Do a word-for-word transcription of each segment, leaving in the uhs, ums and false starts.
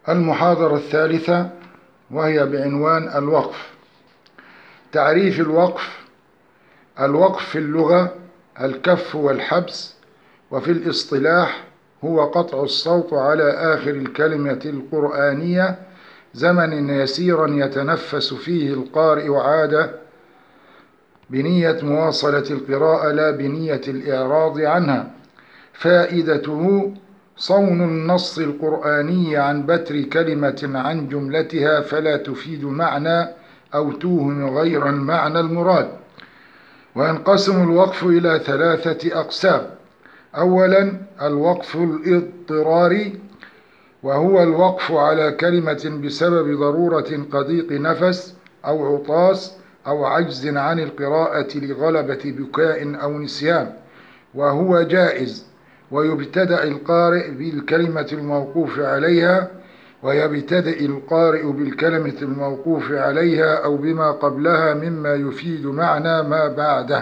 المحاضرة الثالثة وهي بعنوان الوقف. تعريف الوقف: الوقف في اللغة الكف والحبس، وفي الاصطلاح هو قطع الصوت على آخر الكلمة القرآنية زمن يسيرا يتنفس فيه القارئ عادة بنية مواصلة القراءة لا بنية الإعراض عنها. فائدته صون النص القرآني عن بتر كلمة عن جملتها فلا تفيد معنى أو توهم غير المعنى المراد. وينقسم الوقف إلى ثلاثة أقسام: أولا الوقف الاضطراري، وهو الوقف على كلمة بسبب ضرورة كضيق نفس أو عطاس أو عجز عن القراءة لغلبة بكاء أو نسيان، وهو جائز، ويبتدأ القارئ بالكلمة الموقوف عليها ويبتدئ القارئ بالكلمة الموقوف عليها أو بما قبلها مما يفيد معنى ما بعده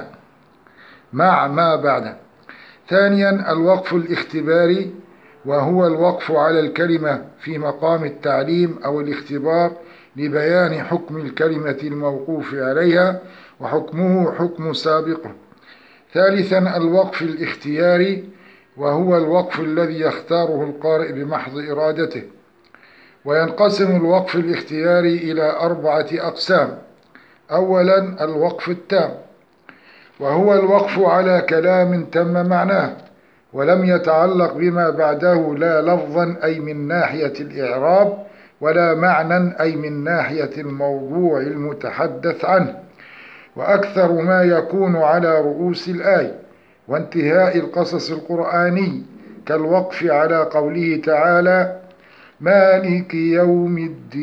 مع ما بعده. ثانيا الوقف الاختباري، وهو الوقف على الكلمة في مقام التعليم أو الاختبار لبيان حكم الكلمة الموقوف عليها وحكمه حكم سابقه. ثالثا الوقف الاختياري، وهو الوقف الذي يختاره القارئ بمحض إرادته. وينقسم الوقف الاختياري إلى أربعة أقسام: أولا الوقف التام، وهو الوقف على كلام تم معناه ولم يتعلق بما بعده لا لفظا أي من ناحية الإعراب ولا معنى أي من ناحية الموضوع المتحدث عنه، وأكثر ما يكون على رؤوس الآية وانتهاء القصص القرآني، كالوقف على قوله تعالى مالك يوم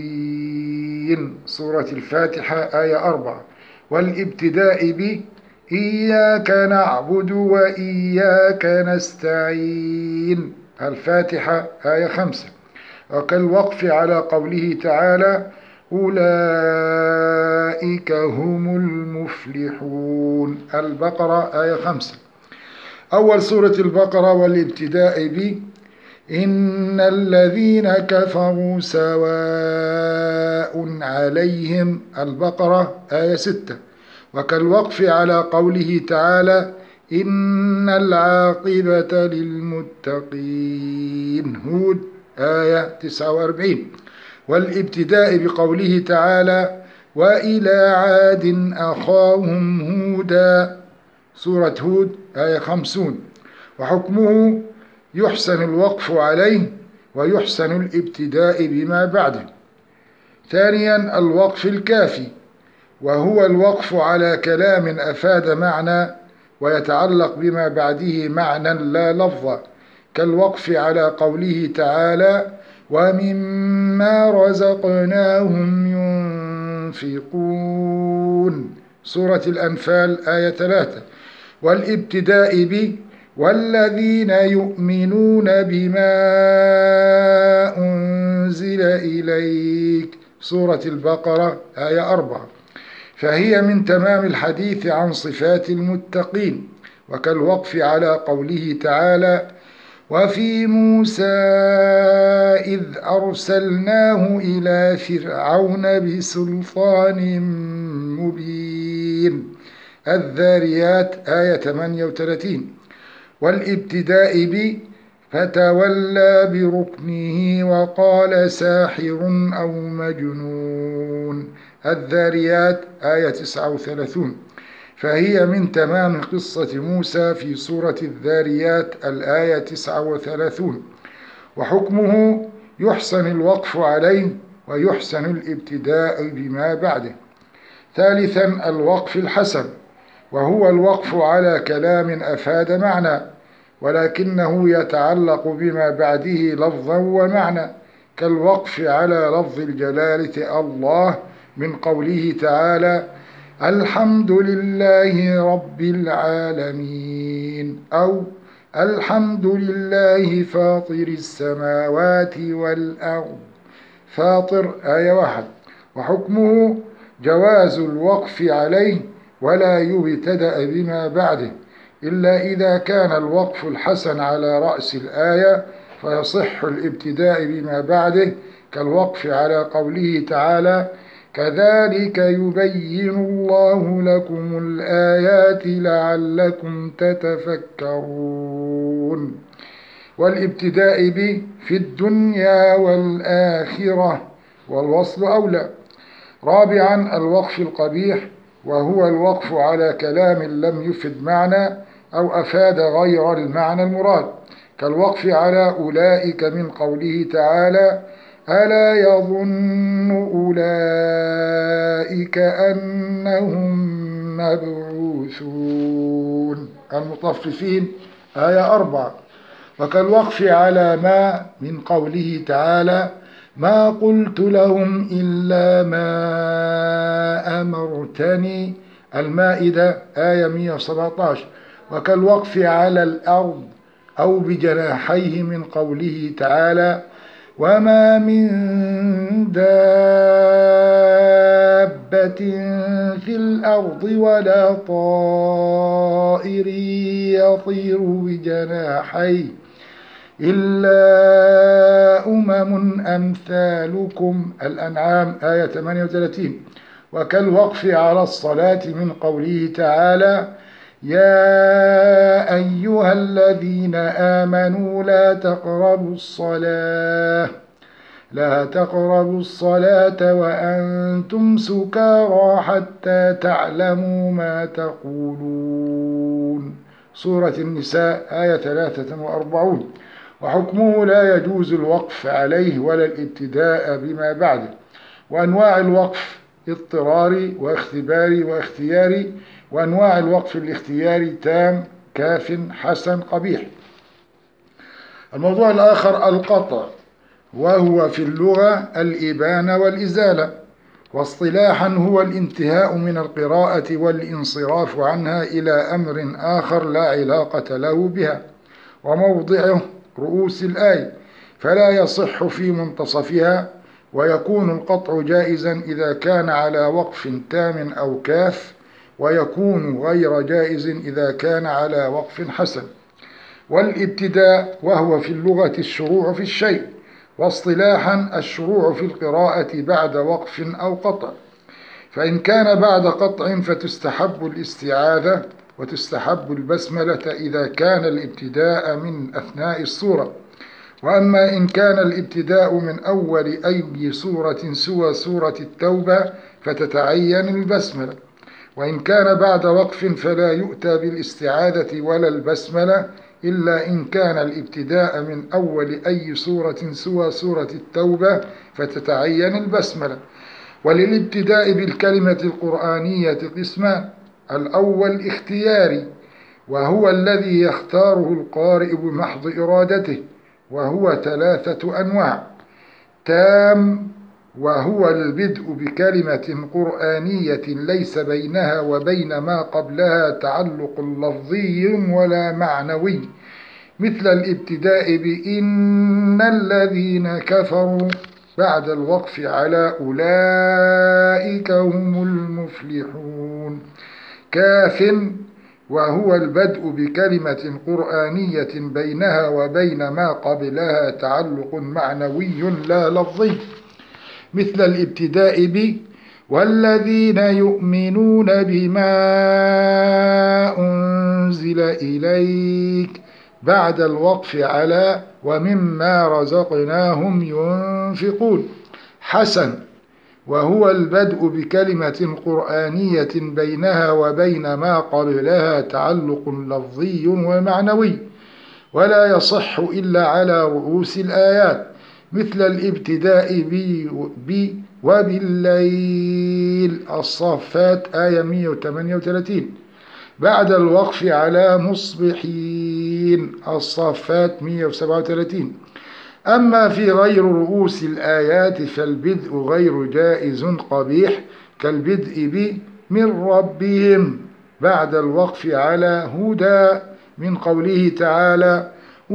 الدين سورة الفاتحة آية أربعة، والابتداء ب إياك نعبد وإياك نستعين الفاتحة آية خمسة، وكالوقف على قوله تعالى أولئك هم المفلحون البقرة آية خمسة. أول سورة البقرة والابتداء ب إن الذين كفروا سواء عليهم البقرة آية ستة، وكالوقف على قوله تعالى إن العاقبة للمتقين هود آية تسعة وأربعين، والابتداء بقوله تعالى وإلى عاد أخاهم هودا سورة هود آية خمسون، وحكمه يحسن الوقف عليه ويحسن الابتداء بما بعده. ثانيا الوقف الكافي، وهو الوقف على كلام أفاد معنى ويتعلق بما بعده معنى لا لفظا، كالوقف على قوله تعالى ومما رزقناهم ينفقون سورة الأنفال آية ثلاثة، والابتداء ب والذين يؤمنون بما أنزل إليك سورة البقرة آية أربعة، فهي من تمام الحديث عن صفات المتقين، وكالوقف على قوله تعالى وفي موسى إذ أرسلناه إلى فرعون بسلطان مبين الذاريات آية ثمانية وثلاثين، والابتداء ب فتولى بركنه وقال ساحر أو مجنون الذاريات آية تسعة وثلاثين، فهي من تمام قصة موسى في سورة الذاريات الآية تسعة وثلاثين، وحكمه يحسن الوقف عليه ويحسن الابتداء بما بعده. ثالثا الوقف الحسن، وهو الوقف على كلام أفاد معنى ولكنه يتعلق بما بعده لفظا ومعنى، كالوقف على لفظ الجلالة الله من قوله تعالى الحمد لله رب العالمين أو الحمد لله فاطر السماوات والأرض فاطر آية واحد، وحكمه جواز الوقف عليه ولا يبتدأ بما بعده إلا إذا كان الوقف الحسن على رأس الآية فيصح الابتداء بما بعده، كالوقف على قوله تعالى كذلك يبين الله لكم الآيات لعلكم تتفكرون. والابتداء ب في الدنيا والآخرة والوصل أولى. رابعا الوقف القبيح، وهو الوقف على كلام لم يفد معنى أو أفاد غير المعنى المراد، كالوقف على أولئك من قوله تعالى ألا يظن أولئك أنهم مبعوثون. المطففين آية أربعة. وكالوقف على ما من قوله تعالى ما قلت لهم إلا ما أمرتني، المائدة آية مئة وسبعة عشر. وكالوقف على الأرض أو بجناحيه من قوله تعالى وما من دابة في الأرض ولا طائر يطير بجناحيه إلا أمم أمثالكم، الأنعام آية ثمانية وثلاثين. وكالوقف على الصلاة من قوله تعالى يا أيها الذين آمنوا لا تقربوا الصلاة لا تقربوا الصلاة وأنتم سكارى حتى تعلموا ما تقولون، سورة النساء آية ثلاثة وأربعين. وحكمه لا يجوز الوقف عليه ولا الابتداء بما بعده. وأنواع الوقف اضطراري واختباري واختياري. وأنواع الوقف الاختياري تام كاف حسن قبيح. الموضوع الآخر القطع، وهو في اللغة الإبانة والإزالة، واصطلاحا هو الانتهاء من القراءة والانصراف عنها إلى أمر آخر لا علاقة له بها. وموضعه رؤوس الآية، فلا يصح في منتصفها. ويكون القطع جائزا إذا كان على وقف تام أو كاف، ويكون غير جائز إذا كان على وقف حسن. والابتداء وهو في اللغة الشروع في الشيء، واصطلاحا الشروع في القراءة بعد وقف أو قطع. فإن كان بعد قطع فتستحب الاستعاذة وتستحب البسملة إذا كان الابتداء من أثناء السورة. وأما إن كان الابتداء من أول أي سورة سوى سورة التوبة فتتعين البسملة. وإن كان بعد وقف فلا يؤتى بالاستعاذة ولا البسملة إلا إن كان الابتداء من أول أي سورة سوى سورة التوبة فتتعين البسملة. وللابتداء بالكلمة القرآنية قسمان: الأول اختياري، وهو الذي يختاره القارئ بمحض إرادته، وهو ثلاثة أنواع: تام، وهو البدء بكلمة قرآنية ليس بينها وبين ما قبلها تعلق لفظي ولا معنوي، مثل الابتداء بإن الذين كفروا بعد الوقف على أولئك هم المفلحون. كاف، وهو البدء بكلمة قرآنية بينها وبين ما قبلها تعلق معنوي لا لفظي، مثل الابتداء ب والذين يؤمنون بما أنزل إليك بعد الوقف على ومما رزقناهم ينفقون. حسن، وهو البدء بكلمة قرآنية بينها وبين ما قبلها تعلق لفظي ومعنوي، ولا يصح إلا على رؤوس الآيات، مثل الابتداء ب وبالليل، الصافات آية مئة وثمانية وثلاثين، بعد الوقف على مصبحين، الصافات مئة وسبعة وثلاثين. أما في غير رؤوس الآيات فالبدء غير جائز قبيح، كالبدء ب من ربهم بعد الوقف على هدى، من قوله تعالى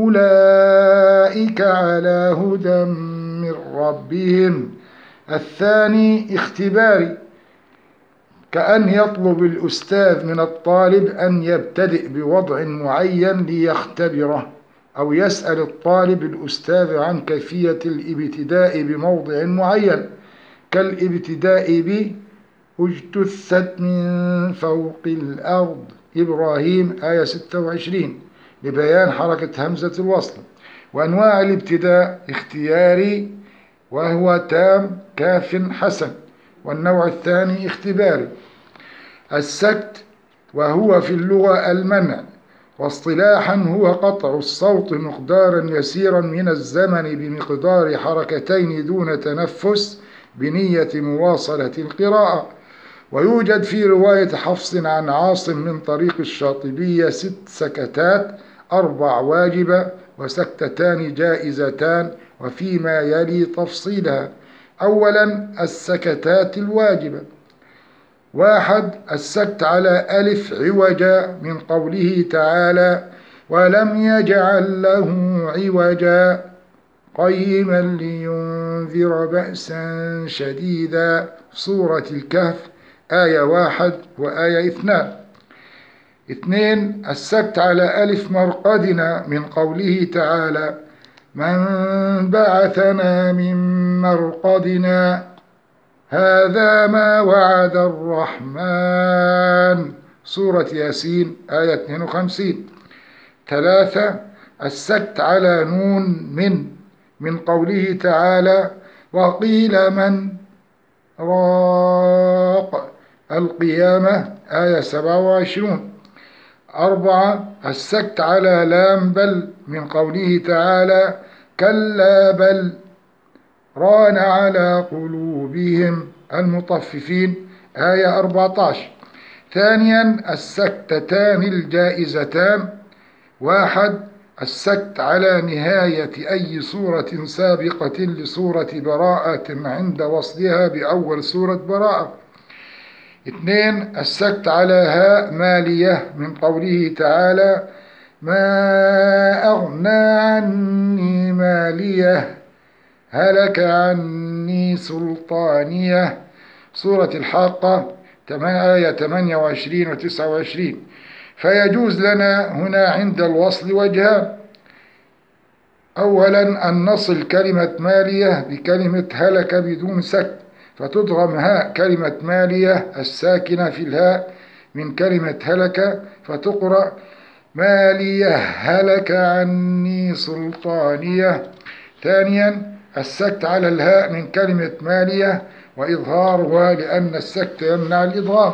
أولئك على هدى من ربهم. الثاني اختباري، كأن يطلب الأستاذ من الطالب أن يبتدئ بوضع معين ليختبره، أو يسأل الطالب الأستاذ عن كيفية الابتداء بموضع معين، كالابتداء ب اجتثت من فوق الأرض إبراهيم آية ستة وعشرين لبيان حركة همزة الوصل. وأنواع الابتداء اختياري وهو تام كاف حسن، والنوع الثاني اختباري. السكت وهو في اللغة المنع، واصطلاحا هو قطع الصوت مقدارا يسيرا من الزمن بمقدار حركتين دون تنفس بنية مواصلة القراءة. ويوجد في رواية حفص عن عاصم من طريق الشاطبية ست سكتات، أربع واجبة وسكتتان جائزتان، وفيما يلي تفصيلها. أولا السكتات الواجبة: واحد السكت على ألف عوجا من قوله تعالى ولم يجعل له عوجا قيما لينذر بأسا شديدا، سورة الكهف آية واحد وآية اثنان. اثنين السكت على ألف مرقدنا من قوله تعالى من بعثنا من مرقدنا هذا ما وعد الرحمن، سورة ياسين آية اثنين وخمسين. ثلاثة السكت على نون من من قوله تعالى وقيل من راق القيامة آية سبعة وعشرين. أربعة السكت على لام بل من قوله تعالى كلا بل ران على قلوبهم المطففين آية أربعة عشر. ثانيا السكتتان الجائزتان: واحد السكت على نهاية أي سورة سابقة لسورة براءة عند وصلها بأول سورة براءة. اثنين السكت على هاء مالية من قوله تعالى ما أغنى عني مالية هلك عني سلطانية، سورة الحاقة آية ثمانية وعشرين و تسعة وعشرين. فيجوز لنا هنا عند الوصل وجهان: أولا أن نصل كلمة مالية بكلمة هلك بدون سكت، فتضغم هاء كلمة مالية الساكنة في الهاء من كلمة هلك فتقرأ مالية هلك عني سلطانية. ثانيا السكت على الهاء من كلمة مالية وإظهارها لأن السكت يمنع الإضغام.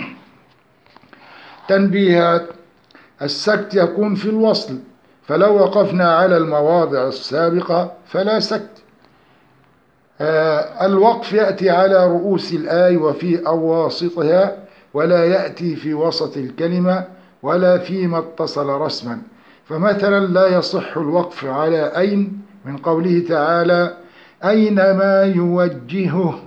تنبيهات: السكت يكون في الوصل، فلو وقفنا على المواضع السابقة فلا سكت. آه الوقف يأتي على رؤوس الآي وفي أواسطها، ولا يأتي في وسط الكلمة ولا فيما اتصل رسما. فمثلا لا يصح الوقف على أين من قوله تعالى أينما يوجهه.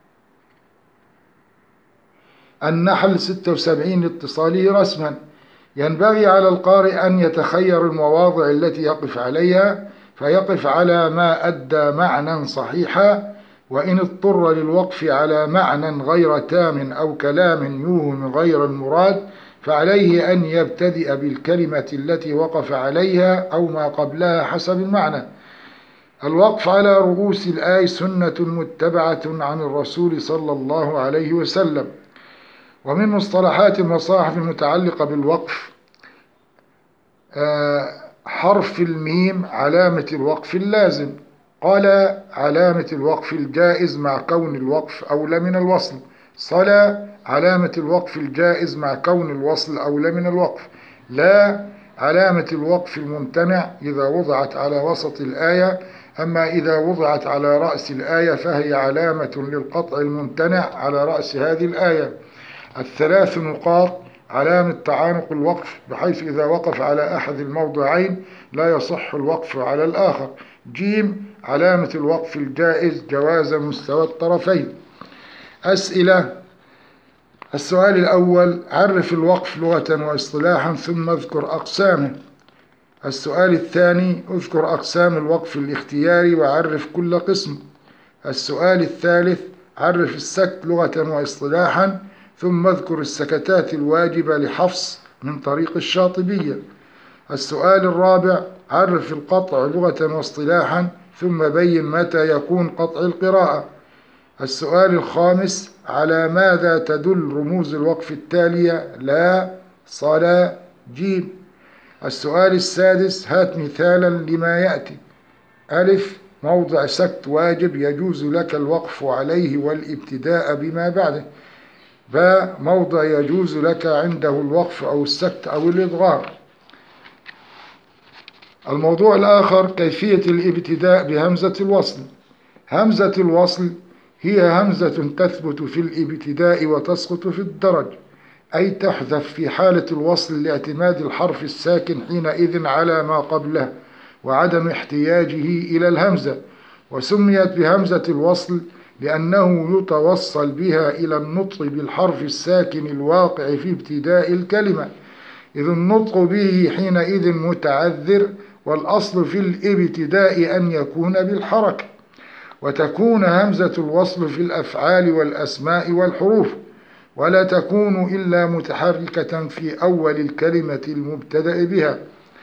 النحل ستة وسبعين لاتصاله رسما. ينبغي على القارئ أن يتخير المواضع التي يقف عليها، فيقف على ما أدى معنى صحيحا، وإن اضطر للوقف على معنى غير تام أو كلام يوهم غير المراد فعليه أن يبتدئ بالكلمة التي وقف عليها أو ما قبلها حسب المعنى. الوقف على رؤوس الآي سنة متبعة عن الرسول صلى الله عليه وسلم. ومن مصطلحات المصاحف المتعلقة بالوقف حرف الميم علامة الوقف اللازم. قال علامة الوقف الجائز مع كون الوقف أولى من الوصل. صلى علامة الوقف الجائز مع كون الوصل أولى من الوقف. لا علامة الوقف الممتنع إذا وضعت على وسط الآية، أما إذا وضعت على رأس الآية فهي علامة للقطع الممتنع على رأس هذه الآية. الثلاث نقاط علامة تعانق الوقف، بحيث إذا وقف على أحد الموضعين لا يصح الوقف على الآخر. جيم علامة الوقف الجائز جواز مستوى الطرفين. أسئلة. السؤال الأول: عرف الوقف لغة واصطلاحا ثم اذكر أقسامه. السؤال الثاني: اذكر أقسام الوقف الاختياري وعرف كل قسم. السؤال الثالث: عرف السكت لغة واصطلاحا ثم اذكر السكتات الواجبة لحفص من طريق الشاطبية. السؤال الرابع: عرف القطع لغة واصطلاحا ثم بين متى يكون قطع القراءة. السؤال الخامس: على ماذا تدل رموز الوقف التالية؟ لا، صلا، جيم. السؤال السادس: هات مثالا لما يأتي. ألف: موضع سكت واجب يجوز لك الوقف عليه والابتداء بما بعده. باء: موضع يجوز لك عنده الوقف أو السكت أو الإضغام. الموضوع الآخر: كيفية الابتداء بهمزة الوصل. همزة الوصل هي همزة تثبت في الابتداء وتسقط في الدرج، أي تحذف في حالة الوصل لاعتماد الحرف الساكن حينئذ على ما قبله وعدم احتياجه إلى الهمزة. وسميت بهمزة الوصل لأنه يتوصل بها إلى النطق بالحرف الساكن الواقع في ابتداء الكلمة، إذ النطق به حينئذ متعذر، والأصل في الابتداء أن يكون بالحركة. وتكون همزة الوصل في الأفعال والأسماء والحروف، ولا تكون إلا متحركة في أول الكلمة المبتدأ بها.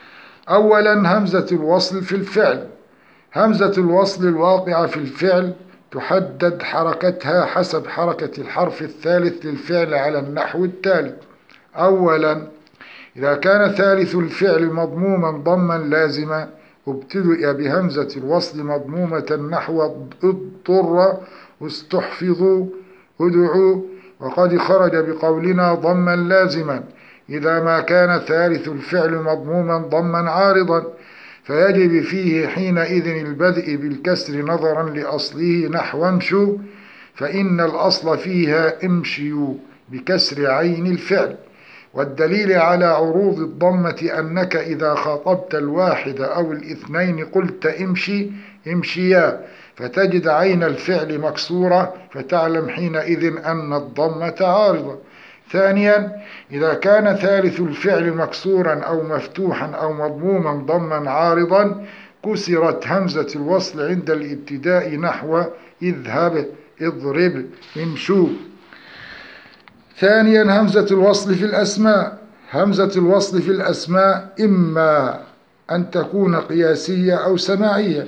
أولا، همزة الوصل في الفعل. همزة الوصل الواقعة في الفعل تحدد حركتها حسب حركة الحرف الثالث للفعل على النحو التالي. أولا، إذا كان ثالث الفعل مضموما ضما لازما ابتدأ بهمزة الوصل مضمومة نحو اضطر، استحفظوا، ادعوا، وقد خرج بقولنا ضما لازما. إذا ما كان ثالث الفعل مضموما ضما عارضا فيجب فيه حينئذ البدء بالكسر نظرا لأصله نحو امشوا، فإن الأصل فيها امشيوا بكسر عين الفعل. والدليل على عروض الضمة أنك إذا خاطبت الواحد أو الاثنين قلت امشي امشيا، فتجد عين الفعل مكسورة فتعلم حينئذ أن الضمة عارضة. ثانيا، إذا كان ثالث الفعل مكسورا أو مفتوحا أو مضموما ضما عارضا كسرت همزة الوصل عند الابتداء نحو اذهب، اضرب، امشوا. ثانيا، همزة الوصل في الأسماء. همزة الوصل في الأسماء إما أن تكون قياسية أو سماعية.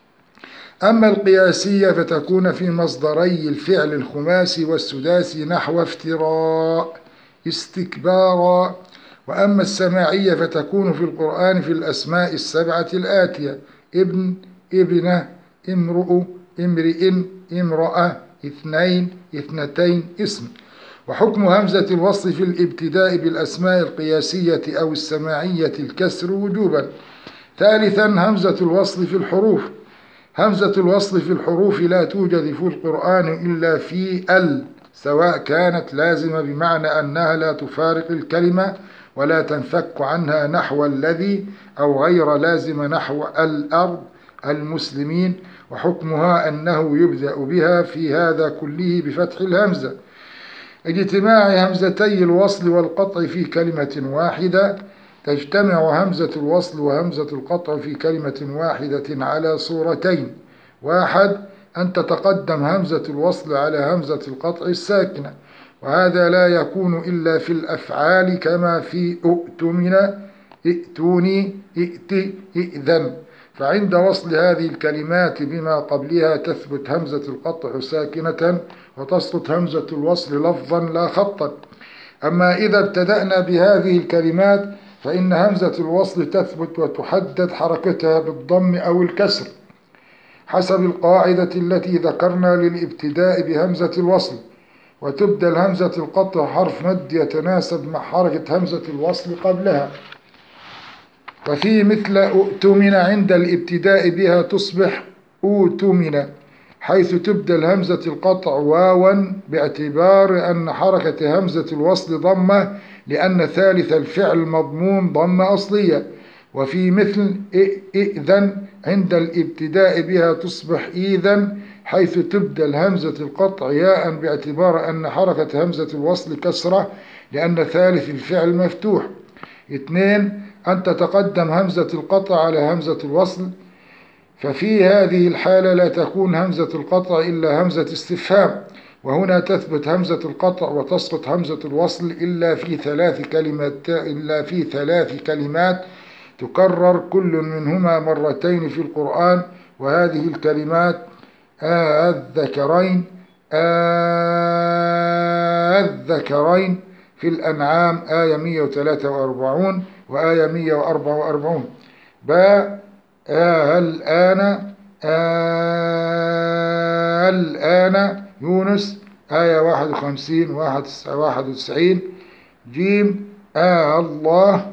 أما القياسية فتكون في مصدري الفعل الخماسي والسداسي نحو افتراء، استكبارا. وأما السماعية فتكون في القرآن في الأسماء السبعة الآتية: ابن، ابنة، امرؤ، امرئ، امرأة، اثنين، اثنتين، اسم. وحكم همزة الوصل في الابتداء بالأسماء القياسية أو السماعية الكسر وجوبا. ثالثا، همزة الوصل في الحروف. همزة الوصل في الحروف لا توجد في القرآن إلا في ال، سواء كانت لازمة بمعنى أنها لا تفارق الكلمة ولا تنفك عنها نحو الذي، أو غير لازمة نحو الأرض، المسلمين. وحكمها أنه يبدأ بها في هذا كله بفتح الهمزة. اجتماع همزتي الوصل والقطع في كلمة واحدة. تجتمع همزة الوصل وهمزة القطع في كلمة واحدة على صورتين: واحد، أن تتقدم همزة الوصل على همزة القطع الساكنة، وهذا لا يكون إلا في الأفعال كما في اؤتمن، ائتوني، ائت، ائذن. فعند وصل هذه الكلمات بما قبلها تثبت همزة القطع ساكنة وتسقط همزة الوصل لفظا لا خطا. أما إذا ابتدأنا بهذه الكلمات فإن همزة الوصل تثبت وتحدد حركتها بالضم أو الكسر حسب القاعدة التي ذكرنا للابتداء بهمزة الوصل، وتبدل همزة القطع حرف مد يتناسب مع حركة همزة الوصل قبلها. وفي مثل أؤتمن عند الابتداء بها تصبح أوتمن، حيث تبدل همزة القطع واوا باعتبار أن حركة همزة الوصل ضمة لأن ثالث الفعل مضموم ضمة أصلية. وفي مثل إئذن عند الابتداء بها تصبح إيذن، حيث تبدل همزة القطع ياء باعتبار أن حركة همزة الوصل كسرة لأن ثالث الفعل مفتوح. اثنين، أن تتقدم همزة القطع على همزة الوصل، ففي هذه الحالة لا تكون همزة القطع إلا همزة استفهام، وهنا تثبت همزة القطع وتسقط همزة الوصل إلا في ثلاث كلمات إلا في ثلاث كلمات تكرر كل منهما مرتين في القرآن، وهذه الكلمات الذكرين الذكرين في الأنعام آية مئة وثلاثة وأربعين وآية مئة وأربعة وأربعين. باء الآن الآن يونس آية واحد وخمسين واحد وتسعين. جيم آه الله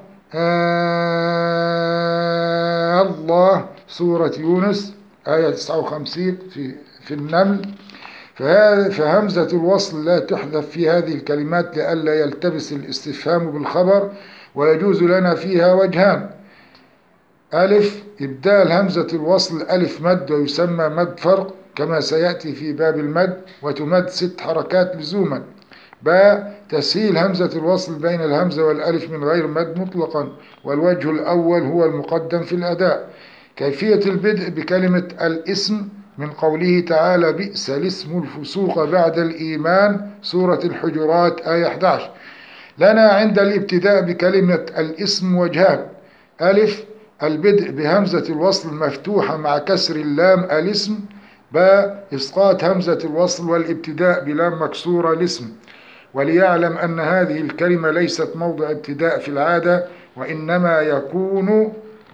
آه الله سورة يونس آية تسعة وخمسين في في النمل. فهمزة الوصل لا تحذف في هذه الكلمات لئلا يلتبس الاستفهام بالخبر، ويجوز لنا فيها وجهان: ألف إبدال همزة الوصل ألف مد ويسمى مد فرق كما سيأتي في باب المد، وتمد ست حركات لزوما. باء تسهيل همزة الوصل بين الهمزة والألف من غير مد مطلقا، والوجه الأول هو المقدم في الأداء. كيفية البدء بكلمة الاسم من قوله تعالى بئس الاسم الفسوق بعد الإيمان سورة الحجرات آية أحد عشر. لنا عند الابتداء بكلمة الاسم وجهان: ألف البدء بهمزة الوصل مفتوحة مع كسر اللام الاسم. باء إسقاط همزة الوصل والابتداء بلام مكسورة الاسم. وليعلم أن هذه الكلمة ليست موضع ابتداء في العادة، وإنما يكون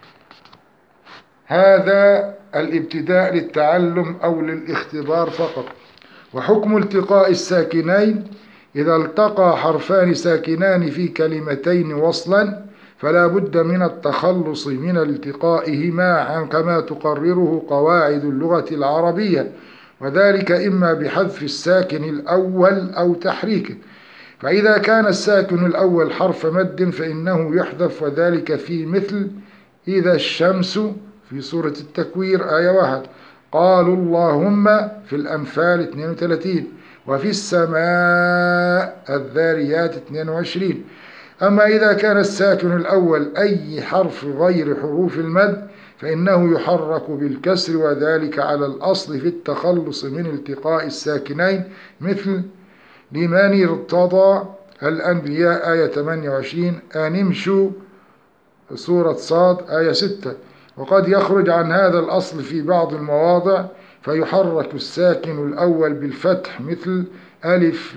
هذا الابتداء للتعلم أو للاختبار فقط. وحكم التقاء الساكنين: إذا التقى حرفان ساكنان في كلمتين وصلا فلا بد من التخلص من التقائهما كما تقرره قواعد اللغة العربية، وذلك إما بحذف الساكن الأول أو تحريكه. فإذا كان الساكن الأول حرف مد فإنه يحذف، وذلك في مثل إذا الشمس في سورة التكوير آية واحد، قالوا اللهم في الأنفال اثنين وثلاثين، وفي السماء الذاريات اثنين وعشرين. أما إذا كان الساكن الأول أي حرف غير حروف المد فإنه يحرك بالكسر، وذلك على الأصل في التخلص من التقاء الساكنين، مثل لمن ارتضى الأنبياء آية ثمانية وعشرين، أن امشوا سورة صاد آية ستة. وقد يخرج عن هذا الأصل في بعض المواضع فيحرك الساكن الأول بالفتح، مثل ألف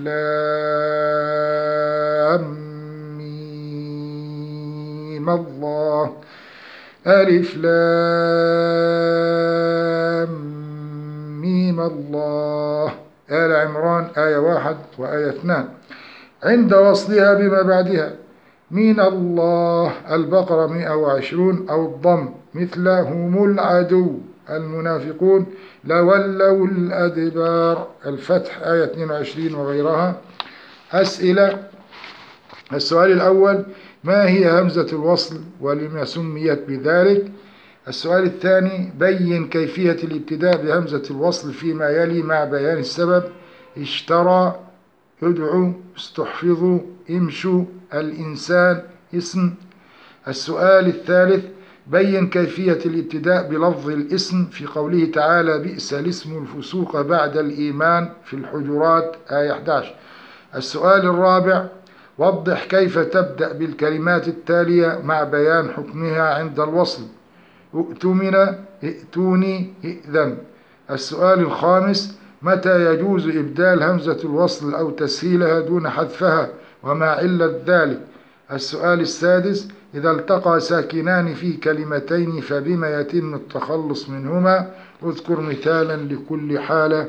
لام ميم الله، ألف لام ميم الله. آل عمران آية واحد وآية اثنان عند وصلها بما بعدها. من الله البقرة مئة وعشرون، أو الضم مثل هم العدو المنافقون لولوا الأدبار الفتح آية اثنين وعشرين وغيرها. أسئلة: السؤال الأول: ما هي همزة الوصل ولما سميت بذلك؟ السؤال الثاني: بين كيفية الابتداء بهمزة الوصل فيما يلي مع بيان السبب: اشترى، ادعوا، استحفظوا، امشوا، الإنسان، اسم. السؤال الثالث: بين كيفية الابتداء بلفظ الاسم في قوله تعالى بئس الاسم الفسوق بعد الإيمان في الحجرات آية أحد عشر. السؤال الرابع: وضح كيف تبدأ بالكلمات التالية مع بيان حكمها عند الوصل: ائتمن، ائتوني، ائذن. السؤال الخامس: متى يجوز إبدال همزة الوصل أو تسهيلها دون حذفها، وما علة ذلك؟ السؤال السادس: إذا التقى ساكنان في كلمتين فبما يتم التخلص منهما؟ اذكر مثالا لكل حالة.